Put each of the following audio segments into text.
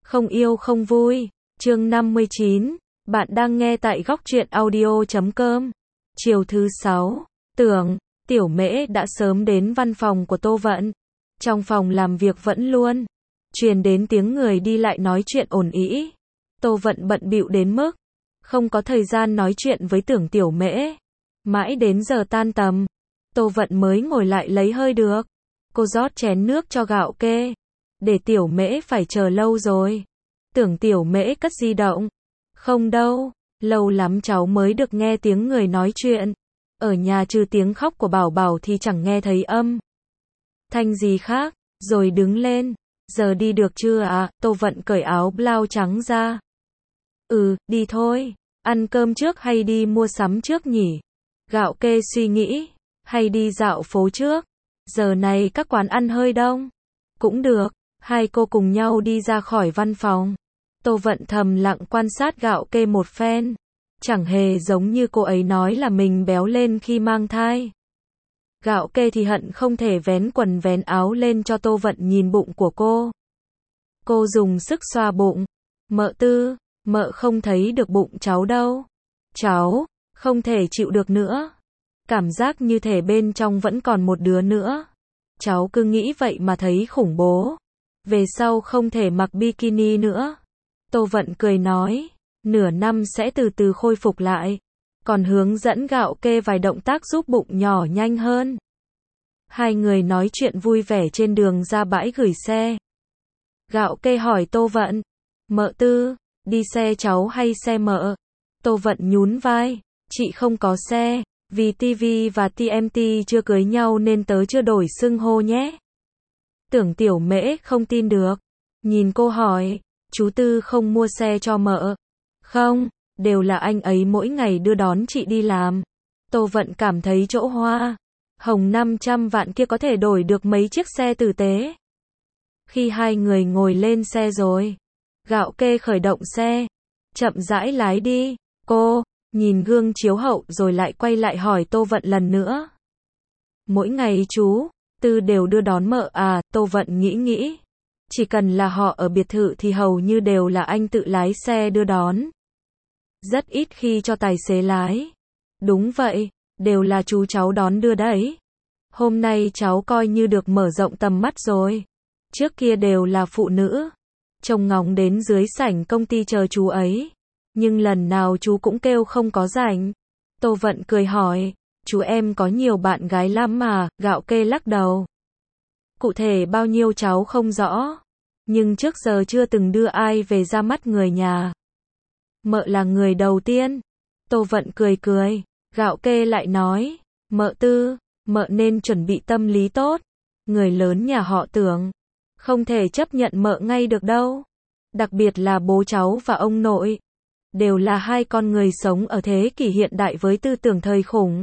Không yêu không vui. Chương 59. Bạn đang nghe tại góc truyện audio.com. Chiều thứ 6. Tưởng, Tiểu Mễ đã sớm đến văn phòng của Tô Vận. Trong phòng làm việc vẫn luôn truyền đến tiếng người đi lại nói chuyện ồn ĩ. Tô Vận bận bịu đến mức không có thời gian nói chuyện với Tưởng Tiểu Mễ. Mãi đến giờ tan tầm, Tô Vận mới ngồi lại lấy hơi được. Cô rót chén nước cho Gạo Kê. Để Tiểu Mễ phải chờ lâu rồi. Tưởng Tiểu Mễ cất di động. Không đâu, lâu lắm cháu mới được nghe tiếng người nói chuyện. Ở nhà trừ tiếng khóc của Bảo Bảo thì chẳng nghe thấy âm thanh gì khác. Rồi đứng lên. Giờ đi được chưa ạ? Tô Vận cởi áo blau trắng ra. Đi thôi. Ăn cơm trước hay đi mua sắm trước nhỉ? Gạo Kê suy nghĩ. Hay đi dạo phố trước? Giờ này các quán ăn hơi đông. Cũng được. Hai cô cùng nhau đi ra khỏi văn phòng. Tô Vận thầm lặng quan sát Gạo Kê một phen. Chẳng hề giống như cô ấy nói là mình béo lên khi mang thai. Gạo Kê thì hận không thể vén quần vén áo lên cho Tô Vận nhìn bụng của cô. Cô dùng sức xoa bụng. Mợ Tư, mợ không thấy được bụng cháu đâu. Cháu không thể chịu được nữa. Cảm giác như thể bên trong vẫn còn một đứa nữa. Cháu cứ nghĩ vậy mà thấy khủng bố. Về sau không thể mặc bikini nữa. Tô Vận cười nói, nửa năm sẽ từ từ khôi phục lại. Còn hướng dẫn Gạo Kê vài động tác giúp bụng nhỏ nhanh hơn. Hai người nói chuyện vui vẻ trên đường ra bãi gửi xe. Gạo Kê hỏi Tô Vận, mợ Tư, đi xe cháu hay xe mợ? Tô Vận nhún vai, chị không có xe, vì TV và TMT chưa cưới nhau nên tớ chưa đổi xưng hô nhé. Tưởng Tiểu Mễ không tin được. Nhìn cô hỏi, chú Tư không mua xe cho mợ? Không, đều là anh ấy mỗi ngày đưa đón chị đi làm. Tô Vận cảm thấy chỗ hoa hồng 500 vạn kia có thể đổi được mấy chiếc xe tử tế. Khi hai người ngồi lên xe rồi, Gạo Kê khởi động xe, chậm rãi lái đi. Cô nhìn gương chiếu hậu rồi lại quay lại hỏi Tô Vận lần nữa. Mỗi ngày chú Tư đều đưa đón mợ à? Tô Vận nghĩ. Chỉ cần là họ ở biệt thự thì hầu như đều là anh tự lái xe đưa đón. Rất ít khi cho tài xế lái. Đúng vậy, đều là chú cháu đón đưa đấy. Hôm nay cháu coi như được mở rộng tầm mắt rồi. Trước kia đều là phụ nữ trông ngóng đến dưới sảnh công ty chờ chú ấy. Nhưng lần nào chú cũng kêu không có rảnh. Tô Vận cười hỏi, chú em có nhiều bạn gái lắm mà? Gạo Kê lắc đầu. Cụ thể bao nhiêu cháu không rõ. Nhưng trước giờ chưa từng đưa ai về ra mắt người nhà. Mợ là người đầu tiên. Tô Vận cười. Gạo Kê lại nói, mợ Tư, mợ nên chuẩn bị tâm lý tốt. Người lớn nhà họ Tưởng không thể chấp nhận mợ ngay được đâu. Đặc biệt là bố cháu và ông nội. Đều là hai con người sống ở thế kỷ hiện đại với tư tưởng thời khủng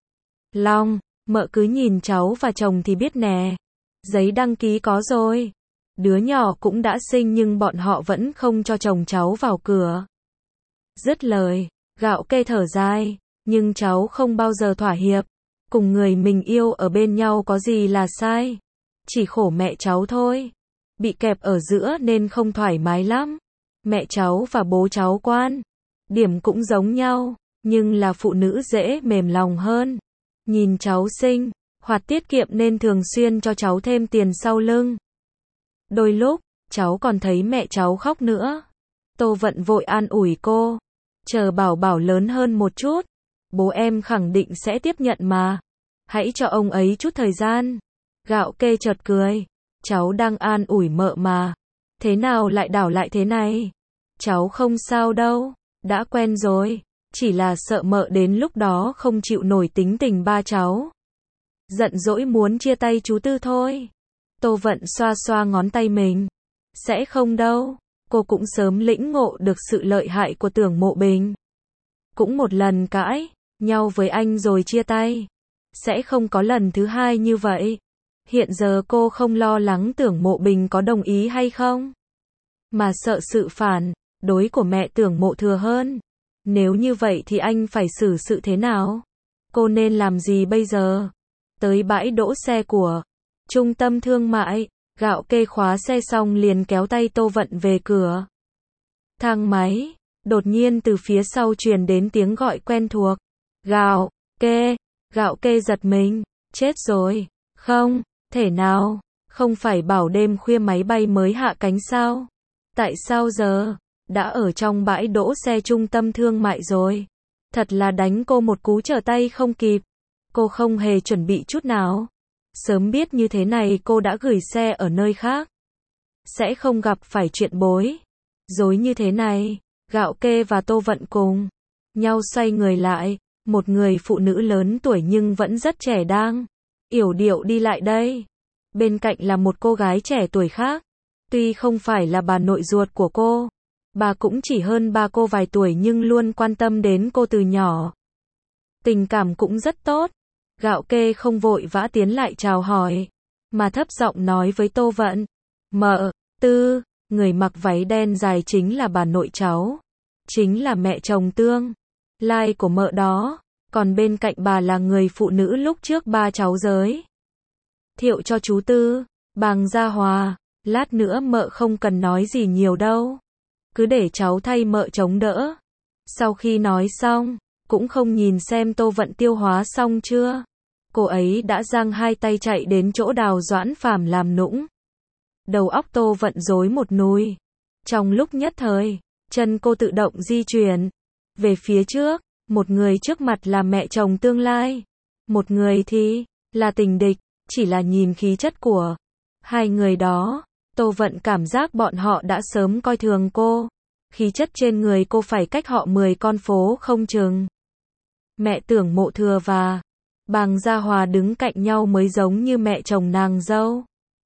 long. Mợ cứ nhìn cháu và chồng thì biết nè. Giấy đăng ký có rồi. Đứa nhỏ cũng đã sinh nhưng bọn họ vẫn không cho chồng cháu vào cửa. Dứt lời, Gạo Kê thở dài. Nhưng cháu không bao giờ thỏa hiệp. Cùng người mình yêu ở bên nhau có gì là sai. Chỉ khổ mẹ cháu thôi. Bị kẹp ở giữa nên không thoải mái lắm. Mẹ cháu và bố cháu quan điểm cũng giống nhau. Nhưng là phụ nữ dễ mềm lòng hơn. Nhìn cháu sinh hoạt tiết kiệm nên thường xuyên cho cháu thêm tiền sau lưng. Đôi lúc, cháu còn thấy mẹ cháu khóc nữa. Tô Vận vội an ủi cô. Chờ Bảo Bảo lớn hơn một chút. Bố em khẳng định sẽ tiếp nhận mà. Hãy cho ông ấy chút thời gian. Gạo Kê chợt cười. Cháu đang an ủi mợ mà. Thế nào lại đảo lại thế này? Cháu không sao đâu. Đã quen rồi. Chỉ là sợ mợ đến lúc đó không chịu nổi tính tình ba cháu. Giận dỗi muốn chia tay chú Tư thôi. Tô Vận xoa xoa ngón tay mình. Sẽ không đâu. Cô cũng sớm lĩnh ngộ được sự lợi hại của Tưởng Mộ Bình. Cũng một lần cãi nhau với anh rồi chia tay. Sẽ không có lần thứ hai như vậy. Hiện giờ cô không lo lắng Tưởng Mộ Bình có đồng ý hay không. Mà sợ sự phản đối của mẹ Tưởng Mộ Thừa hơn. Nếu như vậy thì anh phải xử sự thế nào? Cô nên làm gì bây giờ? Tới bãi đỗ xe của trung tâm thương mại. Gạo Kê khóa xe xong liền kéo tay Tô Vận về cửa. Thang máy, đột nhiên từ phía sau truyền đến tiếng gọi quen thuộc. Gạo Kê, Gạo Kê giật mình, chết rồi, không, thể nào, không phải bảo đêm khuya máy bay mới hạ cánh sao? Tại sao giờ, đã ở trong bãi đỗ xe trung tâm thương mại rồi. Thật là đánh cô một cú trở tay không kịp. Cô không hề chuẩn bị chút nào. Sớm biết như thế này cô đã gửi xe ở nơi khác. Sẽ không gặp phải chuyện bối rối như thế này. Gạo Kê và Tô Vận cùng nhau xoay người lại. Một người phụ nữ lớn tuổi nhưng vẫn rất trẻ đang yểu điệu đi lại đây. Bên cạnh là một cô gái trẻ tuổi khác. Tuy không phải là bà nội ruột của cô, bà cũng chỉ hơn ba cô vài tuổi nhưng luôn quan tâm đến cô từ nhỏ. Tình cảm cũng rất tốt. Gạo Kê không vội vã tiến lại chào hỏi, mà thấp giọng nói với Tô Vận. Mợ, Tư, người mặc váy đen dài chính là bà nội cháu. Chính là mẹ chồng tương lai của mợ đó. Còn bên cạnh bà là người phụ nữ lúc trước ba cháu giới thiệu cho chú Tư, Bàng Gia Hòa. Lát nữa mợ không cần nói gì nhiều đâu. Cứ để cháu thay mợ chống đỡ. Sau khi nói xong, cũng không nhìn xem Tô Vận tiêu hóa xong chưa. Cô ấy đã giang hai tay chạy đến chỗ Đào Doãn Phàm làm nũng. Đầu óc Tô Vận rối một nùi. Trong lúc nhất thời, chân cô tự động di chuyển về phía trước. Một người trước mặt là mẹ chồng tương lai. Một người thì là tình địch. Chỉ là nhìn khí chất của hai người đó, Tô Vận cảm giác bọn họ đã sớm coi thường cô. Khí chất trên người cô phải cách họ 10 con phố không chừng. Mẹ Tưởng Mộ Thừa và Bàng Gia Hòa đứng cạnh nhau mới giống như mẹ chồng nàng dâu.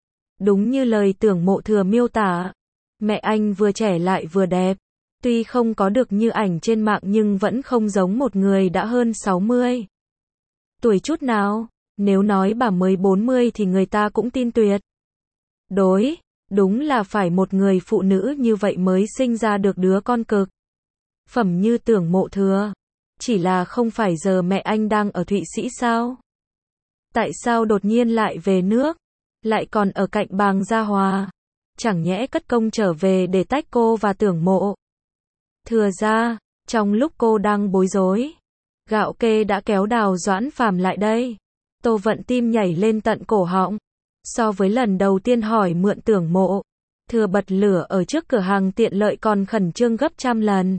Đúng như lời Tưởng Mộ Thừa miêu tả, mẹ anh vừa trẻ lại vừa đẹp. Tuy không có được như ảnh trên mạng nhưng vẫn không giống một người đã hơn 60 tuổi chút nào. Nếu nói bà mới 40 thì người ta cũng tin tuyệt đối. Đúng là phải một người phụ nữ như vậy mới sinh ra được đứa con cực phẩm như Tưởng Mộ Thừa. Chỉ là không phải giờ mẹ anh đang ở Thụy Sĩ sao? Tại sao đột nhiên lại về nước? Lại còn ở cạnh Bàng Gia Hòa? Chẳng nhẽ cất công trở về để tách cô và Tưởng Mộ Thừa ra? Trong lúc cô đang bối rối, Gạo Kê đã kéo Đào Doãn Phàm lại đây. Tô Vận tim nhảy lên tận cổ họng. So với lần đầu tiên hỏi mượn Tưởng Mộ Thừa bật lửa ở trước cửa hàng tiện lợi còn khẩn trương gấp trăm lần.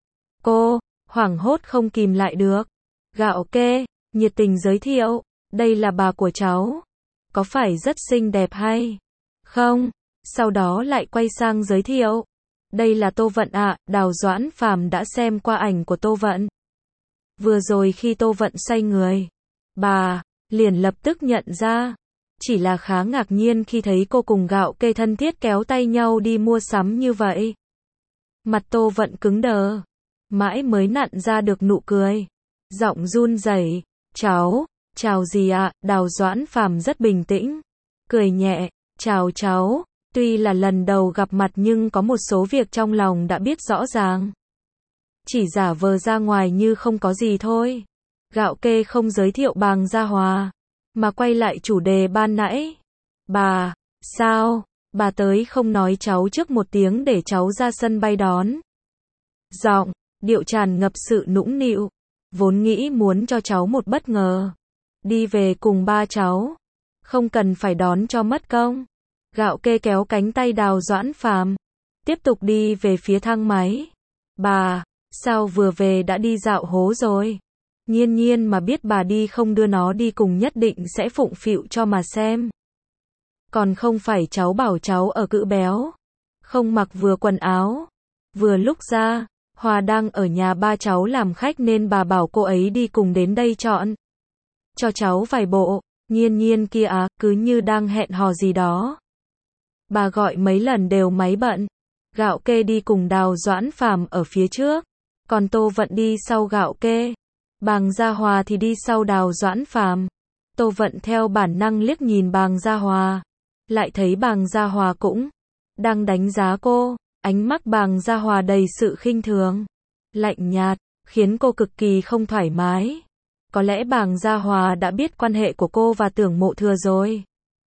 Cô hoảng hốt không kìm lại được. Gạo Kê nhiệt tình giới thiệu, đây là bà của cháu. Có phải rất xinh đẹp hay không? Sau đó lại quay sang giới thiệu, đây là Tô Vận ạ. Đào Doãn Phàm đã xem qua ảnh của Tô Vận. Vừa rồi khi Tô Vận xoay người, bà liền lập tức nhận ra. Chỉ là khá ngạc nhiên khi thấy cô cùng Gạo Kê thân thiết kéo tay nhau đi mua sắm như vậy. Mặt Tô Vận cứng đờ, mãi mới nặn ra được nụ cười. Giọng run rẩy, cháu, chào gì ạ? Đào Doãn Phàm rất bình tĩnh, cười nhẹ, chào cháu. Tuy là lần đầu gặp mặt nhưng có một số việc trong lòng đã biết rõ ràng. Chỉ giả vờ ra ngoài như không có gì thôi. Gạo Kê không giới thiệu Bàng Gia Hòa, mà quay lại chủ đề ban nãy. Bà, sao, bà tới không nói cháu trước một tiếng để cháu ra sân bay đón. Giọng, điệu tràn ngập sự nũng nịu, vốn nghĩ muốn cho cháu một bất ngờ. Đi về cùng ba cháu, không cần phải đón cho mất công. Gạo Kê kéo cánh tay Đào Doãn Phàm, tiếp tục đi về phía thang máy. Bà, sao vừa về đã đi dạo hố rồi? Nhiên Nhiên mà biết bà đi không đưa nó đi cùng nhất định sẽ phụng phịu cho mà xem. Còn không phải cháu bảo cháu ở cữ béo, không mặc vừa quần áo. Vừa lúc ra, Hòa đang ở nhà ba cháu làm khách nên bà bảo cô ấy đi cùng đến đây chọn cho cháu vài bộ. Nhiên Nhiên kia à, cứ như đang hẹn hò gì đó. Bà gọi mấy lần đều máy bận. Gạo Kê đi cùng Đào Doãn Phàm ở phía trước, còn Tô Vận đi sau Gạo Kê. Bàng Gia Hòa thì đi sau Đào Doãn Phàm. Tô Vận theo bản năng liếc nhìn Bàng Gia Hòa, lại thấy Bàng Gia Hòa cũng đang đánh giá cô. Ánh mắt Bàng Gia Hòa đầy sự khinh thường, lạnh nhạt, khiến cô cực kỳ không thoải mái. Có lẽ Bàng Gia Hòa đã biết quan hệ của cô và Tưởng Mộ Thừa rồi.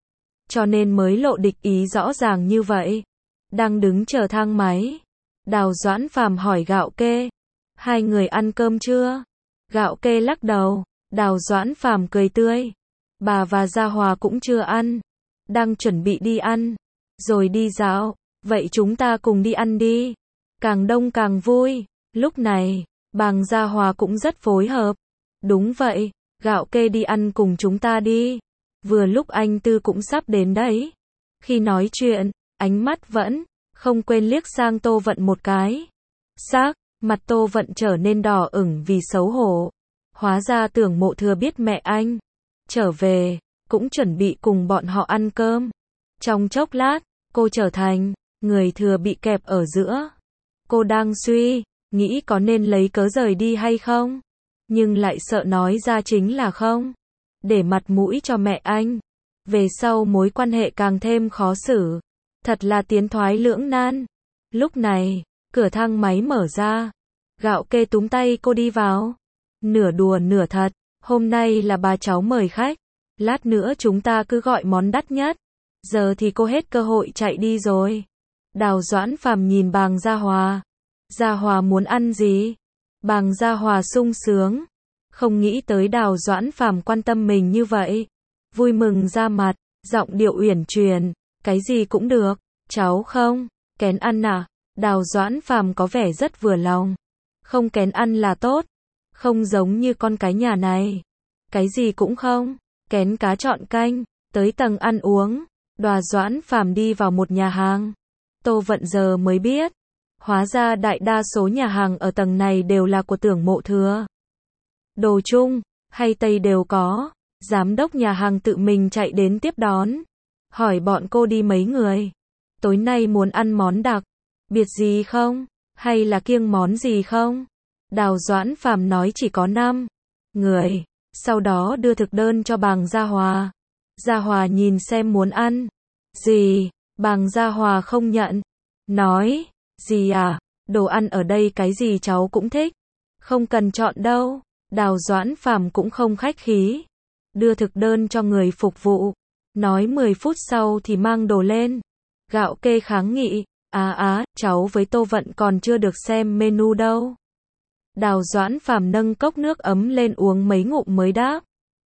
cho nên mới lộ địch ý rõ ràng như vậy. Đang đứng chờ thang máy, Đào Doãn Phàm hỏi Gạo Kê, hai người ăn cơm chưa? Gạo Kê lắc đầu, Đào Doãn Phàm cười tươi, bà và Gia Hòa cũng chưa ăn, đang chuẩn bị đi ăn, rồi đi dạo, vậy chúng ta cùng đi ăn đi, càng đông càng vui. Lúc này, Bàng Gia Hòa cũng rất phối hợp, đúng vậy, Gạo Kê đi ăn cùng chúng ta đi, vừa lúc anh Tư cũng sắp đến đấy. Khi nói chuyện, ánh mắt vẫn không quên liếc sang Tô Vận một cái. Sắc mặt Tô Vận trở nên đỏ ửng vì xấu hổ. Hóa ra Tưởng Mộ Thừa biết mẹ anh trở về, cũng chuẩn bị cùng bọn họ ăn cơm. Trong chốc lát, cô trở thành người thừa bị kẹp ở giữa. Cô đang suy nghĩ có nên lấy cớ rời đi hay không, nhưng lại sợ nói ra chính là không để mặt mũi cho mẹ anh. Về sau mối quan hệ càng thêm khó xử. Thật là tiến thoái lưỡng nan. Lúc này, cửa thang máy mở ra. Gạo Kê túm tay cô đi vào. Nửa đùa nửa thật. Hôm nay là bà cháu mời khách. Lát nữa chúng ta cứ gọi món đắt nhất. Giờ thì cô hết cơ hội chạy đi rồi. Đào Doãn Phàm nhìn Bàng Gia Hòa. Gia Hòa muốn ăn gì? Bàng Gia Hòa sung sướng. Không nghĩ tới Đào Doãn Phàm quan tâm mình như vậy. Vui mừng ra mặt, giọng điệu uyển chuyển. Cái gì cũng được, cháu không kén ăn à? Đào Doãn Phàm có vẻ rất vừa lòng. Không kén ăn là tốt, không giống như con cái nhà này. Cái gì cũng không, kén cá chọn canh, tới tầng ăn uống. Đào Doãn Phàm đi vào một nhà hàng. Tô Vận giờ mới biết, hóa ra đại đa số nhà hàng ở tầng này đều là của Tưởng Mộ Thừa. Đồ Trung hay Tây đều có. Giám đốc nhà hàng tự mình chạy đến tiếp đón. Hỏi bọn cô đi mấy người? Tối nay muốn ăn món đặc biệt gì không? Hay là kiêng món gì không? Đào Doãn Phàm nói chỉ có 5 người. Sau đó đưa thực đơn cho Bàng Gia Hòa. Gia Hòa nhìn xem muốn ăn gì. Bàng Gia Hòa không nhận. Nói, gì à? Đồ ăn ở đây cái gì cháu cũng thích. Không cần chọn đâu. Đào Doãn Phàm cũng không khách khí. Đưa thực đơn cho người phục vụ. Nói 10 phút sau thì mang đồ lên. Gạo Kê kháng nghị. Cháu với Tô Vận còn chưa được xem menu đâu. Đào Doãn Phàm nâng cốc nước ấm lên uống mấy ngụm mới đáp.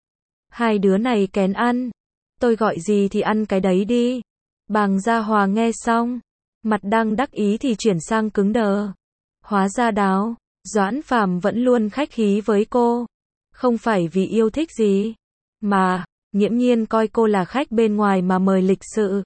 Hai đứa này kén ăn. Tôi gọi gì thì ăn cái đấy đi. Bàng Gia Hòa nghe xong, mặt đang đắc ý thì chuyển sang cứng đờ. Hóa ra Đào Doãn Phàm vẫn luôn khách khí với cô. Không phải vì yêu thích gì, mà nghiễm nhiên coi cô là khách bên ngoài mà mời lịch sự.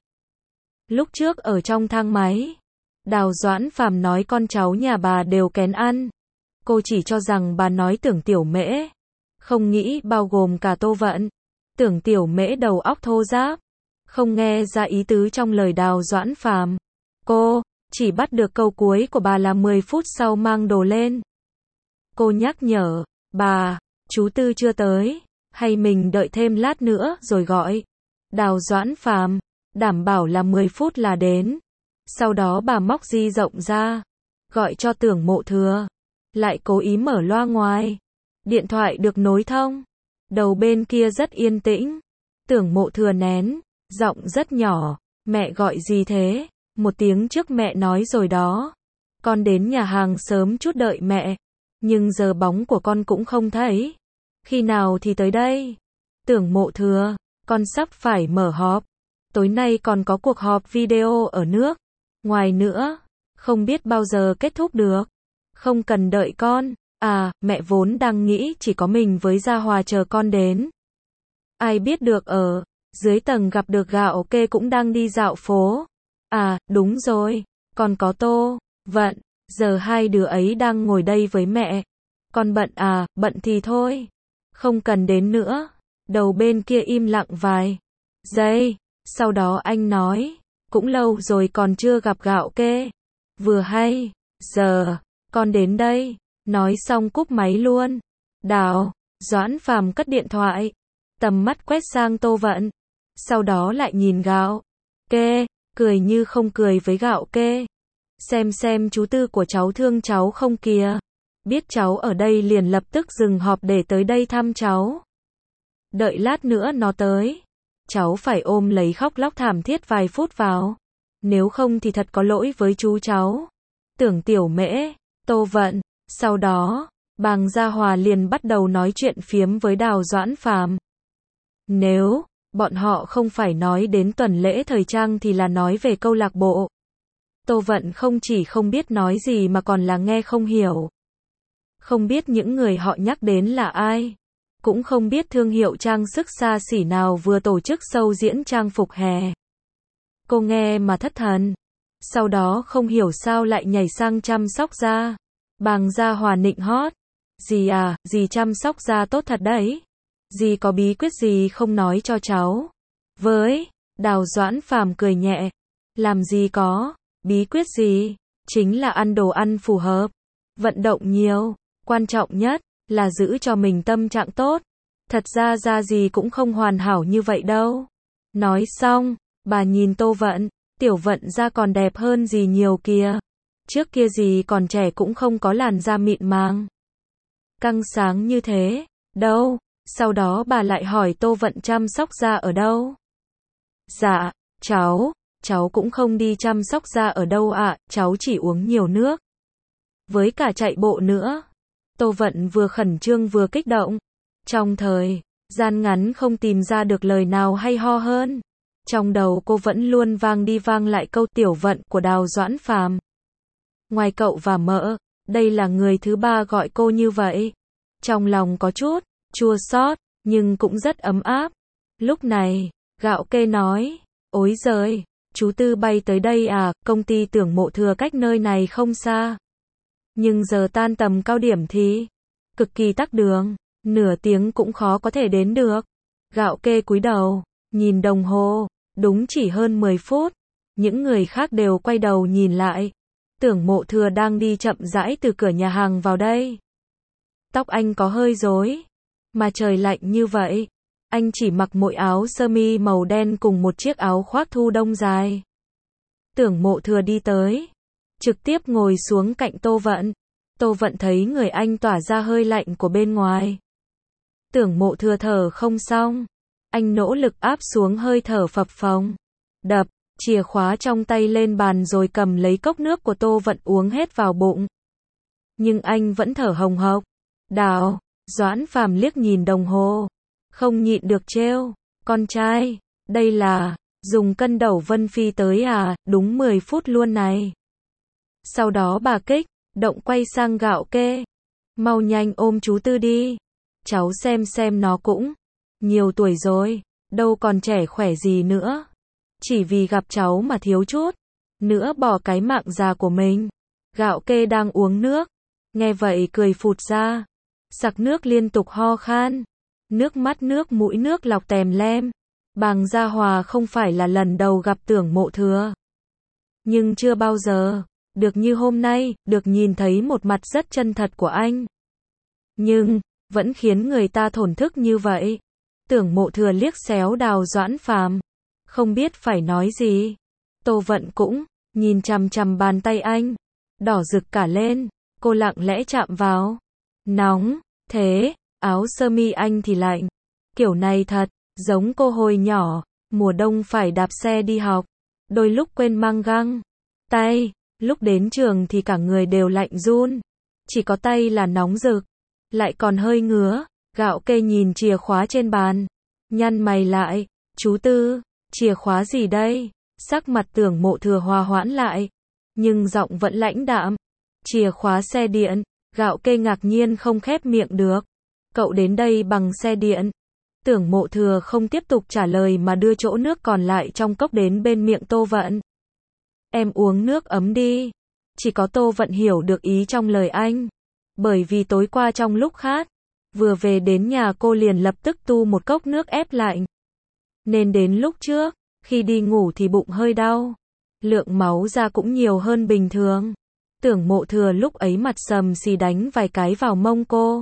Lúc trước ở trong thang máy, Đào Doãn Phàm nói con cháu nhà bà đều kén ăn. Cô chỉ cho rằng bà nói Tưởng Tiểu Mễ, không nghĩ bao gồm cả Tô Vận. Tưởng Tiểu Mễ đầu óc thô ráp, không nghe ra ý tứ trong lời Đào Doãn Phàm. Cô chỉ bắt được câu cuối của bà là 10 phút sau mang đồ lên. Cô nhắc nhở, bà, chú Tư chưa tới, hay mình đợi thêm lát nữa rồi gọi. Đào Doãn Phàm đảm bảo là 10 phút là đến. Sau đó bà móc di rộng ra, gọi cho Tưởng Mộ Thừa, lại cố ý mở loa ngoài. Điện thoại được nối thông. Đầu bên kia rất yên tĩnh. Tưởng Mộ Thừa nén giọng rất nhỏ, mẹ gọi gì thế? 1 tiếng trước mẹ nói rồi đó. Con đến nhà hàng sớm chút đợi mẹ, nhưng giờ bóng của con cũng không thấy. Khi nào thì tới đây? Tưởng Mộ Thừa, con sắp phải mở họp. Tối nay còn có cuộc họp video ở nước ngoài nữa, không biết bao giờ kết thúc được. Không cần đợi con. Mẹ vốn đang nghĩ chỉ có mình với Gia Hòa chờ con đến. Ai biết được ở dưới tầng gặp được Gạo Kê cũng đang đi dạo phố. Đúng rồi, còn có Tô Vận, giờ hai đứa ấy đang ngồi đây với mẹ. Con bận bận thì thôi, không cần đến nữa. Đầu bên kia im lặng vài giây, sau đó anh nói, cũng lâu rồi còn chưa gặp Gạo Kê. Vừa hay, giờ, con đến đây. Nói xong cúp máy luôn. Đào Doãn Phàm cất điện thoại, tầm mắt quét sang Tô Vận, sau đó lại nhìn Gạo Kê, cười như không cười với Gạo Kê. Xem chú Tư của cháu thương cháu không kìa. Biết cháu ở đây liền lập tức dừng họp để tới đây thăm cháu. Đợi lát nữa nó tới. cháu phải ôm lấy khóc lóc thảm thiết vài phút vào. Nếu không thì thật có lỗi với chú cháu. Tưởng Tiểu Mễ, Tô Vận. Sau đó, Bàng Gia Hòa liền bắt đầu nói chuyện phiếm với Đào Doãn Phàm. Nếu bọn họ không phải nói đến tuần lễ thời trang thì là nói về câu lạc bộ. Tô Vận không chỉ không biết nói gì mà còn là nghe không hiểu. Không biết những người họ nhắc đến là ai. Cũng không biết thương hiệu trang sức xa xỉ nào vừa tổ chức show diễn trang phục hè. Cô nghe mà thất thần. Sau đó không hiểu sao lại nhảy sang chăm sóc da. Bàng Gia Hòa nịnh hót. Dì à, dì chăm sóc da tốt thật đấy. Dì có bí quyết gì không nói cho cháu. Với Đào Doãn Phàm cười nhẹ. Làm gì có, bí quyết gì, chính là ăn đồ ăn phù hợp, vận động nhiều, quan trọng nhất là giữ cho mình tâm trạng tốt. Thật ra da gì cũng không hoàn hảo như vậy đâu. Nói xong, bà nhìn Tô Vận, Tiểu Vận da còn đẹp hơn dì nhiều kìa. Trước kia dì còn trẻ cũng không có làn da mịn màng, căng sáng như thế, đâu. Sau đó bà lại hỏi Tô Vận chăm sóc da ở đâu. Dạ, cháu cũng không đi chăm sóc da ở đâu ạ, cháu chỉ uống nhiều nước. Với cả chạy bộ nữa. Tô Vận vừa khẩn trương vừa kích động. Trong thời gian ngắn không tìm ra được lời nào hay ho hơn. Trong đầu cô vẫn luôn vang đi vang lại câu Tiểu Vận của Đào Doãn Phàm. Ngoài cậu và mợ, đây là người thứ ba gọi cô như vậy. Trong lòng có chút chua xót, nhưng cũng rất ấm áp. Lúc này, Gạo Kê nói, ối giời, chú Tư bay tới đây à, công ty Tưởng Mộ Thừa cách nơi này không xa. Nhưng giờ tan tầm cao điểm thì cực kỳ tắc đường, nửa tiếng cũng khó có thể đến được. Gạo Kê cúi đầu, nhìn đồng hồ, đúng chỉ hơn 10 phút. Những người khác đều quay đầu nhìn lại. Tưởng Mộ Thừa đang đi chậm rãi từ cửa nhà hàng vào đây. Tóc anh có hơi rối, mà trời lạnh như vậy, anh chỉ mặc mỗi áo sơ mi màu đen cùng một chiếc áo khoác thu đông dài. Tưởng Mộ Thừa đi tới, trực tiếp ngồi xuống cạnh Tô Vận. Tô Vận thấy người anh tỏa ra hơi lạnh của bên ngoài. Tưởng Mộ Thừa thở không xong, anh nỗ lực áp xuống hơi thở phập phồng, đập chìa khóa trong tay lên bàn rồi cầm lấy cốc nước của Tô Vận uống hết vào bụng. Nhưng anh vẫn thở hồng hộc. Đào Doãn Phàm liếc nhìn đồng hồ, không nhịn được trêu, con trai, đây là dùng cân đẩu Vân Phi tới à, đúng 10 phút luôn này. Sau đó bà kích động quay sang Gạo Kê, mau nhanh ôm chú Tư đi, cháu xem nó cũng nhiều tuổi rồi, đâu còn trẻ khỏe gì nữa. Chỉ vì gặp cháu mà thiếu chút nữa bỏ cái mạng già của mình. Gạo Kê đang uống nước, nghe vậy cười phụt ra, sặc nước liên tục ho khan, nước mắt nước mũi nước lọc tèm lem. Bàng Gia Hòa không phải là lần đầu gặp Tưởng Mộ Thừa, nhưng chưa bao giờ được như hôm nay, được nhìn thấy một mặt rất chân thật của anh. Nhưng vẫn khiến người ta thổn thức như vậy. Tưởng Mộ Thừa liếc xéo Đào Doãn Phàm, không biết phải nói gì. Tô Vận cũng nhìn chằm chằm bàn tay anh, đỏ rực cả lên. Cô lặng lẽ chạm vào. Nóng thế, áo sơ mi anh thì lạnh. Kiểu này thật giống cô hồi nhỏ, mùa đông phải đạp xe đi học, đôi lúc quên mang găng tay, lúc đến trường thì cả người đều lạnh run, chỉ có tay là nóng rực, lại còn hơi ngứa. Gạo Kê nhìn chìa khóa trên bàn, nhăn mày lại, chú Tư, chìa khóa gì đây? Sắc mặt Tưởng Mộ Thừa hòa hoãn lại, nhưng giọng vẫn lãnh đạm. Chìa khóa xe điện. Gạo Kê ngạc nhiên không khép miệng được. Cậu đến đây bằng xe điện. Tưởng Mộ Thừa không tiếp tục trả lời mà đưa chỗ nước còn lại trong cốc đến bên miệng Tô Vận. Em uống nước ấm đi. Chỉ có Tô Vận hiểu được ý trong lời anh. Bởi vì tối qua trong lúc khát, vừa về đến nhà cô liền lập tức tu một cốc nước ép lạnh. Nên đến lúc trước, khi đi ngủ thì bụng hơi đau. Lượng máu ra cũng nhiều hơn bình thường. Tưởng Mộ Thừa lúc ấy mặt sầm xì đánh vài cái vào mông cô.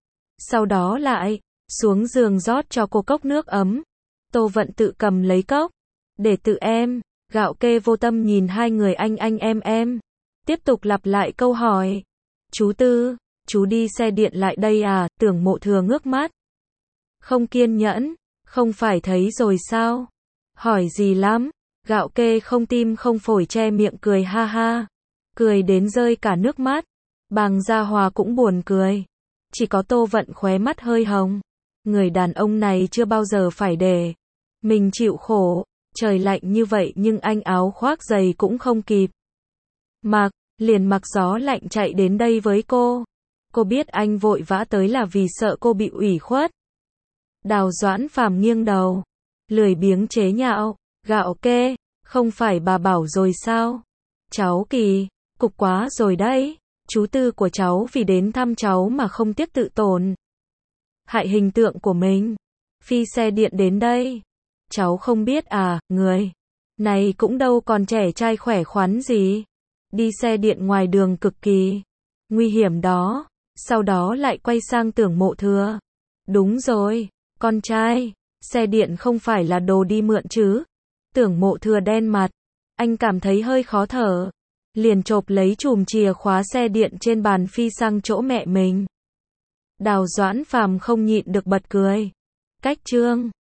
Sau đó lại xuống giường rót cho cô cốc nước ấm. Tô Vận tự cầm lấy cốc, để tự em. Gạo Kê vô tâm nhìn hai người anh em. Tiếp tục lặp lại câu hỏi. Chú Tư, chú đi xe điện lại đây à? Tưởng Mộ Thừa ngước mắt, không kiên nhẫn, Không phải thấy rồi sao? Hỏi gì lắm? Gạo kê không tim không phổi che miệng cười ha ha. Cười đến rơi cả nước mắt. Bàng Gia Hòa cũng buồn cười. Chỉ có Tô Vận khóe mắt hơi hồng. Người đàn ông này chưa bao giờ phải để mình chịu khổ. Trời lạnh như vậy nhưng anh áo khoác dày cũng không kịp mặc, liền mặc gió lạnh chạy đến đây với cô. Cô biết anh vội vã tới là vì sợ cô bị ủy khuất. Đào Doãn Phàm nghiêng đầu, lười biếng chế nhạo, gạo kê, không phải bà bảo rồi sao? Cháu kỳ, cục quá rồi đấy, chú Tư của cháu vì đến thăm cháu mà không tiếc tự tổn hại hình tượng của mình, phi xe điện đến đây. Cháu không biết à, người này cũng đâu còn trẻ trai khỏe khoắn gì. Đi xe điện ngoài đường cực kỳ nguy hiểm đó. Sau đó lại quay sang Tưởng Mộ Thừa. Đúng rồi, con trai, xe điện không phải là đồ đi mượn chứ. Tưởng Mộ Thừa đen mặt, anh cảm thấy hơi khó thở. Liền chộp lấy chùm chìa khóa xe điện trên bàn phi sang chỗ mẹ mình. Đào Doãn Phàm không nhịn được bật cười. Cách trương